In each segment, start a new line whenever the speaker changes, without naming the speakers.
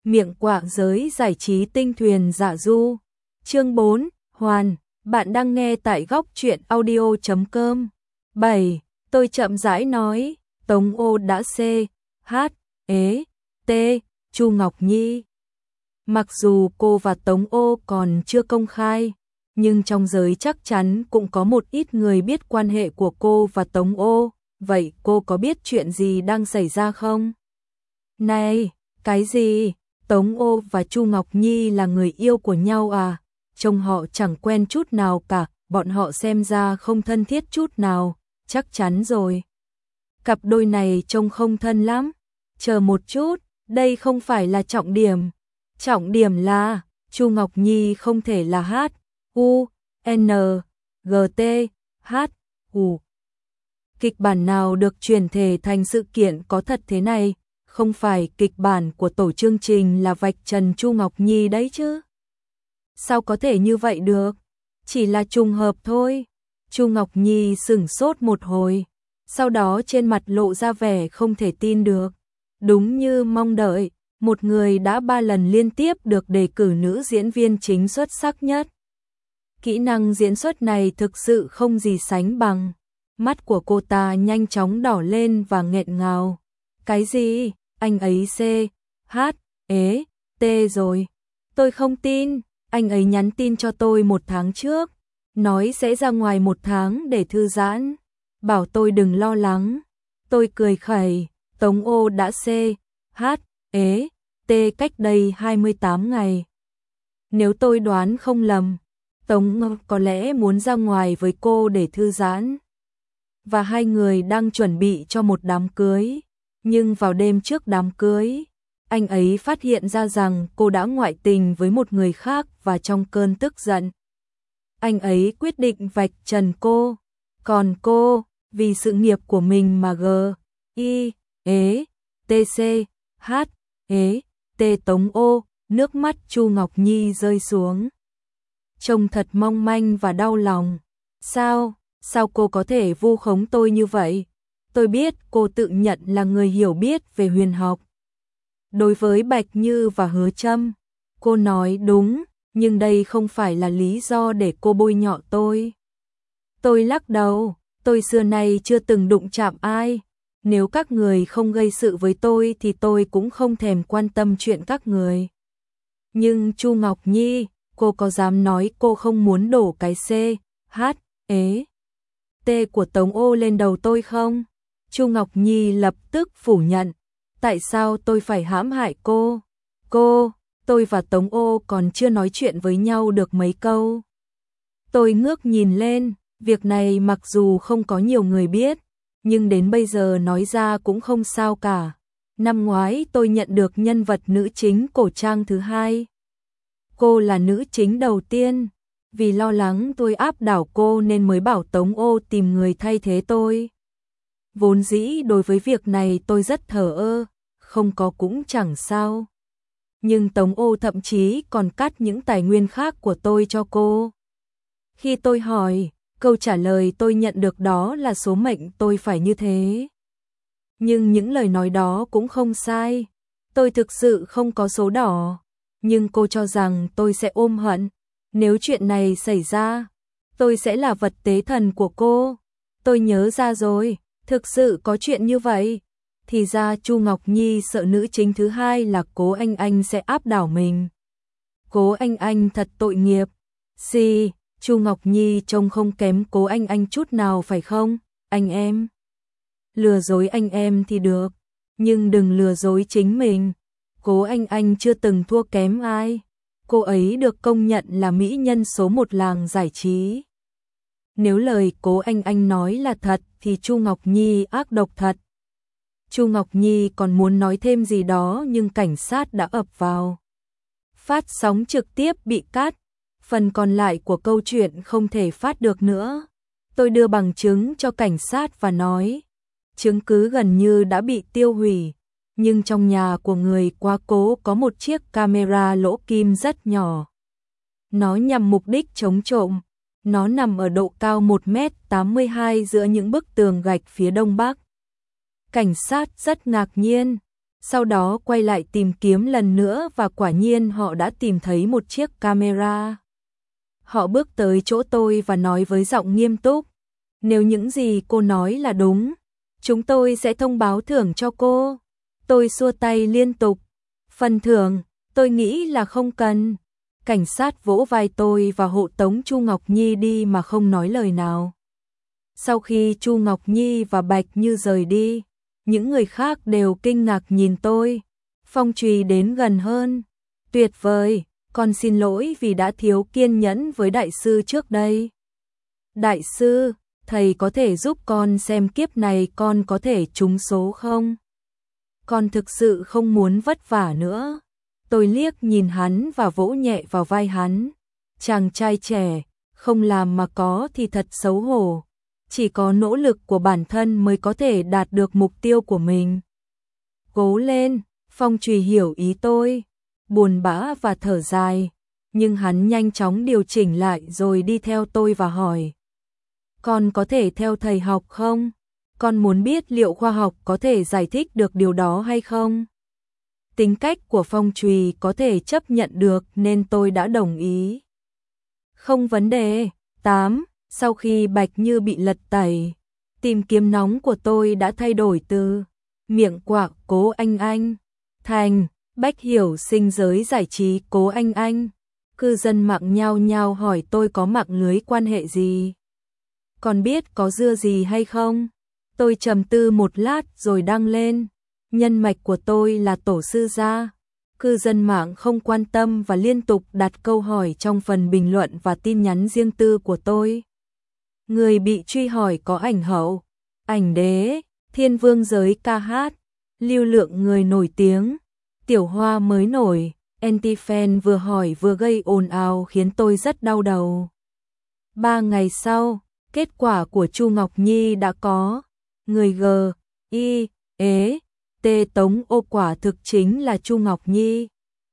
Miệng quạng giới giải trí tinh thuyền dạ du. Chương 4, Hoàn, bạn đang nghe tại góc truyện audio.com. 7. Tôi chậm rãi nói, Tống Ô đã C, H, ế, T, Chu Ngọc Nhi. Mặc dù cô và Tống Ô còn chưa công khai, nhưng trong giới chắc chắn cũng có một ít người biết quan hệ của cô và Tống Ô. Vậy cô có biết chuyện gì đang xảy ra không? Này, cái gì? Tống Ô và Chu Ngọc Nhi là người yêu của nhau à? Trông họ chẳng quen chút nào cả, bọn họ xem ra không thân thiết chút nào, chắc chắn rồi. Cặp đôi này trông không thân lắm. Chờ một chút, đây không phải là trọng điểm. Trọng điểm là, Chu Ngọc Nhi không thể là H, U, N, G, T, H, U. Kịch bản nào được chuyển thể thành sự kiện có thật thế này? Không phải kịch bản của tổ chương trình là vạch trần Chu Ngọc Nhi đấy chứ? Sao có thể như vậy được? Chỉ là trùng hợp thôi. Chu Ngọc Nhi sửng sốt một hồi, sau đó trên mặt lộ ra vẻ không thể tin được. Đúng như mong đợi, một người đã 3 lần liên tiếp được đề cử nữ diễn viên chính xuất sắc nhất. Kỹ năng diễn xuất này thực sự không gì sánh bằng. Mắt của cô ta nhanh chóng đỏ lên và nghẹn ngào. Cái gì? Anh ấy C, H, ế, T rồi. Tôi không tin. Anh ấy nhắn tin cho tôi 1 tháng trước, nói sẽ ra ngoài 1 tháng để thư giãn, bảo tôi đừng lo lắng. Tôi cười khẩy. Tống Ô đã C, H, ế, T cách đây 28 ngày. Nếu tôi đoán không lầm, Tống Ô có lẽ muốn ra ngoài với cô để thư giãn. Và hai người đang chuẩn bị cho một đám cưới. Nhưng vào đêm trước đám cưới, anh ấy phát hiện ra rằng cô đã ngoại tình với một người khác và trong cơn tức giận, anh ấy quyết định vạch trần cô. Còn cô, vì sự nghiệp của mình mà G, I, ế, T, C, H, ế, T. Tống Ô, nước mắt Chu Ngọc Nhi rơi xuống. Trông thật mong manh và đau lòng. Sao cô có thể vu khống tôi như vậy? Tôi biết cô tự nhận là người hiểu biết về huyền học. Đối với Bạch Như và Hứa Trâm, cô nói đúng, nhưng đây không phải là lý do để cô bôi nhọ tôi. Tôi lắc đầu, tôi xưa nay chưa từng đụng chạm ai. Nếu các người không gây sự với tôi thì tôi cũng không thèm quan tâm chuyện các người. Nhưng Chu Ngọc Nhi, cô có dám nói cô không muốn đổ cái C, H, ế, T của Tống Ô lên đầu tôi không? Chu Ngọc Nhi lập tức phủ nhận. Tại sao tôi phải hãm hại cô? Tôi và Tống Ô còn chưa nói chuyện với nhau được mấy câu. Tôi ngước nhìn lên, việc này mặc dù không có nhiều người biết, nhưng đến bây giờ nói ra cũng không sao cả. Năm ngoái tôi nhận được nhân vật nữ chính cổ trang thứ 2. Cô là nữ chính đầu tiên. Vì lo lắng tôi áp đảo cô nên mới bảo Tống Ô tìm người thay thế tôi. Vốn dĩ đối với việc này tôi rất thờ ơ, không có cũng chẳng sao. Nhưng Tống Ô thậm chí còn cắt những tài nguyên khác của tôi cho cô. Khi tôi hỏi, câu trả lời tôi nhận được đó là số mệnh tôi phải như thế. Nhưng những lời nói đó cũng không sai. Tôi thực sự không có số đỏ. Nhưng cô cho rằng tôi sẽ ôm hận. Nếu chuyện này xảy ra, tôi sẽ là vật tế thần của cô. Tôi nhớ ra rồi, thực sự có chuyện như vậy. Thì ra Chu Ngọc Nhi sợ nữ chính thứ 2 là Cố Anh Anh sẽ áp đảo mình. Cố Anh Anh thật tội nghiệp. Chu Ngọc Nhi trông không kém Cố Anh Anh chút nào phải không? Anh em. Lừa dối anh em thì được, nhưng đừng lừa dối chính mình. Cố Anh Anh chưa từng thua kém ai. Cô ấy được công nhận là mỹ nhân số 1 làng giải trí. Nếu lời Cố Anh Anh nói là thật thì Chu Ngọc Nhi ác độc thật. Chu Ngọc Nhi còn muốn nói thêm gì đó nhưng cảnh sát đã ập vào. Phát sóng trực tiếp bị cắt. Phần còn lại của câu chuyện không thể phát được nữa. Tôi đưa bằng chứng cho cảnh sát và nói, chứng cứ gần như đã bị tiêu hủy. Nhưng trong nhà của người quá cố có một chiếc camera lỗ kim rất nhỏ. Nó nhằm mục đích chống trộm. Nó nằm ở độ cao 1m82 giữa những bức tường gạch phía đông bắc. Cảnh sát rất ngạc nhiên. Sau đó quay lại tìm kiếm lần nữa và quả nhiên họ đã tìm thấy một chiếc camera. Họ bước tới chỗ tôi và nói với giọng nghiêm túc, nếu những gì cô nói là đúng, chúng tôi sẽ thông báo thưởng cho cô. Tôi xua tay liên tục. Phần thưởng, tôi nghĩ là không cần. Cảnh sát vỗ vai tôi và hộ tống Chu Ngọc Nhi đi mà không nói lời nào. Sau khi Chu Ngọc Nhi và Bạch Như rời đi, những người khác đều kinh ngạc nhìn tôi. Phong Trùy đến gần hơn. Tuyệt vời, con xin lỗi vì đã thiếu kiên nhẫn với đại sư trước đây. Đại sư, thầy có thể giúp con xem kiếp này con có thể trúng số không? Con thực sự không muốn vất vả nữa. Tôi liếc nhìn hắn và vỗ nhẹ vào vai hắn. Chàng trai trẻ, không làm mà có thì thật xấu hổ. Chỉ có nỗ lực của bản thân mới có thể đạt được mục tiêu của mình. Cố lên, Phong Trùy hiểu ý tôi, buồn bã và thở dài, nhưng hắn nhanh chóng điều chỉnh lại rồi đi theo tôi và hỏi. Con có thể theo thầy học không? Con muốn biết liệu khoa học có thể giải thích được điều đó hay không? Tính cách của Phong Trùy có thể chấp nhận được nên tôi đã đồng ý. Không vấn đề. 8. Sau khi Bạch Như bị lật tẩy, tìm kiếm nóng của tôi đã thay đổi từ miệng quạ Cố Anh Anh thành Bách Hiểu Sinh giới giải trí Cố Anh Anh. Cư dân mạng nhao nhao hỏi tôi có mạng lưới quan hệ gì. Còn biết có dưa gì hay không? Tôi trầm tư một lát rồi đăng lên. Nhân mạch của tôi là tổ sư gia. Cư dân mạng không quan tâm và liên tục đặt câu hỏi trong phần bình luận và tin nhắn riêng tư của tôi. Người bị truy hỏi có ảnh hậu, ảnh đế, thiên vương giới ca hát, lưu lượng người nổi tiếng, tiểu hoa mới nổi, anti-fan vừa hỏi vừa gây ồn ào khiến tôi rất đau đầu. 3 ngày sau, kết quả của Chu Ngọc Nhi đã có. Người G, I, ế, T Tống Ô quả thực chính là Chu Ngọc Nhi.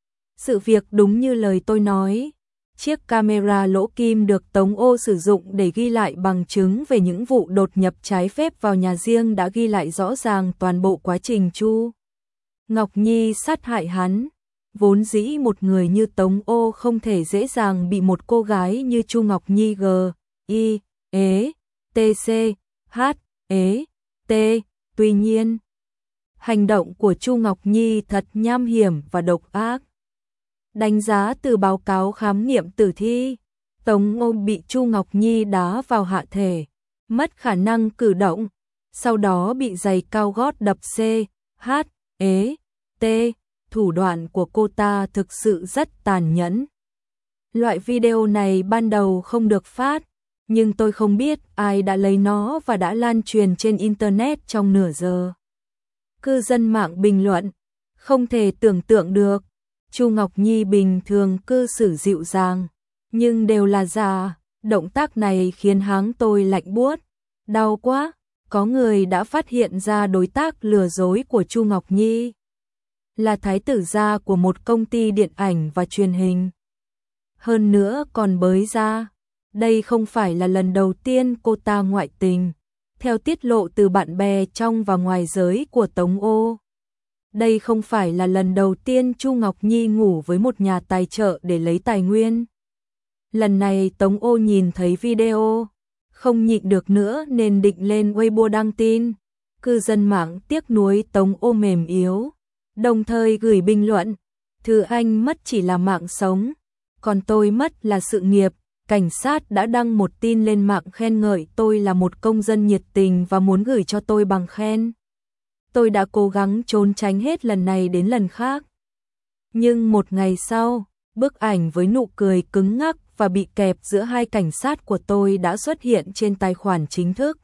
Sự việc đúng như lời tôi nói. Chiếc camera lỗ kim được Tống Ô sử dụng để ghi lại bằng chứng về những vụ đột nhập trái phép vào nhà riêng đã ghi lại rõ ràng toàn bộ quá trình Chu Ngọc Nhi sát hại hắn. Vốn dĩ một người như Tống Ô không thể dễ dàng bị một cô gái như Chu Ngọc Nhi G, I, ế, T, C, H, ế, T. Tuy nhiên, hành động của Chu Ngọc Nhi thật nham hiểm và độc ác. Đánh giá từ báo cáo khám nghiệm tử thi, Tống Ô bị Chu Ngọc Nhi đá vào hạ thể, mất khả năng cử động, sau đó bị giày cao gót đập C, H, ế, T. Thủ đoạn của cô ta thực sự rất tàn nhẫn. Loại video này ban đầu không được phát, nhưng tôi không biết ai đã lấy nó và đã lan truyền trên Internet trong nửa giờ. Cư dân mạng bình luận, không thể tưởng tượng được. Chu Ngọc Nhi bình thường cư xử dịu dàng, nhưng đều là giả. Động tác này khiến háng tôi lạnh buốt. Đau quá, có người đã phát hiện ra đối tác lừa dối của Chu Ngọc Nhi là thái tử gia của một công ty điện ảnh và truyền hình. Hơn nữa còn bới ra, đây không phải là lần đầu tiên cô ta ngoại tình. Theo tiết lộ từ bạn bè trong và ngoài giới của Tống Ô, đây không phải là lần đầu tiên Chu Ngọc Nhi ngủ với một nhà tài trợ để lấy tài nguyên. Lần này Tống Ô nhìn thấy video, không nhịn được nữa nên định lên Weibo đăng tin. Cư dân mạng tiếc nuối Tống Ô mềm yếu, đồng thời gửi bình luận, thứ anh mất chỉ là mạng sống, còn tôi mất là sự nghiệp. Cảnh sát đã đăng một tin lên mạng khen ngợi tôi là một công dân nhiệt tình và muốn gửi cho tôi bằng khen. Tôi đã cố gắng trốn tránh hết lần này đến lần khác. Nhưng một ngày sau, bức ảnh với nụ cười cứng ngắc và bị kẹp giữa hai cảnh sát của tôi đã xuất hiện trên tài khoản chính thức.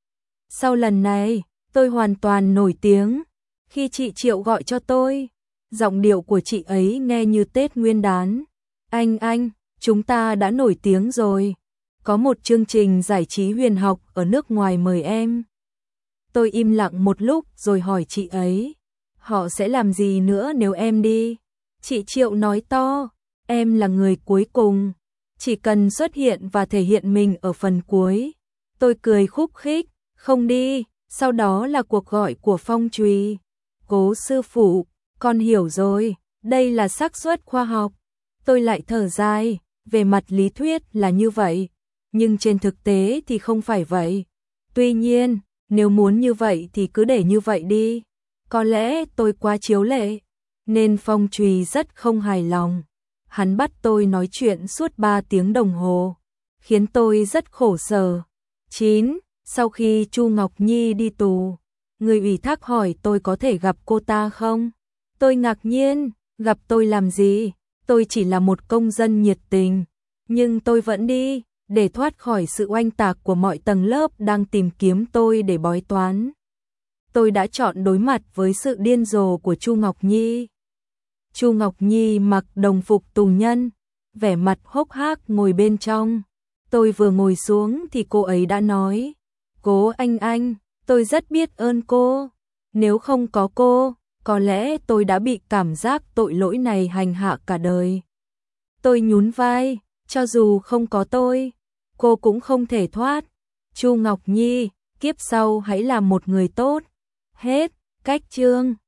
Sau lần này, tôi hoàn toàn nổi tiếng. Khi chị Triệu gọi cho tôi, giọng điệu của chị ấy nghe như Tết Nguyên đán. Anh, chúng ta đã nổi tiếng rồi. Có một chương trình giải trí huyền học ở nước ngoài mời em. Tôi im lặng một lúc rồi hỏi chị ấy, họ sẽ làm gì nữa nếu em đi? Chị Triệu nói to, em là người cuối cùng, chỉ cần xuất hiện và thể hiện mình ở phần cuối. Tôi cười khúc khích, không đi. Sau đó là cuộc gọi của Phong Trùy. Cố sư phụ, con hiểu rồi, đây là xác suất khoa học. Tôi lại thở dài, về mặt lý thuyết là như vậy, nhưng trên thực tế thì không phải vậy. Tuy nhiên, nếu muốn như vậy thì cứ để như vậy đi. Có lẽ tôi quá chiếu lệ, nên Phong Trùy rất không hài lòng. Hắn bắt tôi nói chuyện suốt 3 tiếng đồng hồ, khiến tôi rất khổ sở. 9. Sau khi Chu Ngọc Nhi đi tù, người ủy thác hỏi tôi có thể gặp cô ta không? Tôi ngạc nhiên, gặp tôi làm gì? Tôi chỉ là một công dân nhiệt tình, nhưng tôi vẫn đi, để thoát khỏi sự oanh tạc của mọi tầng lớp đang tìm kiếm tôi để bói toán. Tôi đã chọn đối mặt với sự điên rồ của Chu Ngọc Nhi. Chu Ngọc Nhi mặc đồng phục tù nhân, vẻ mặt hốc hác ngồi bên trong. Tôi vừa ngồi xuống thì cô ấy đã nói, Cố Anh, tôi rất biết ơn cô. Nếu không có cô, có lẽ tôi đã bị cảm giác tội lỗi này hành hạ cả đời. Tôi nhún vai, cho dù không có tôi, cô cũng không thể thoát. Chu Ngọc Nhi, kiếp sau hãy là một người tốt. Hết, cách chương.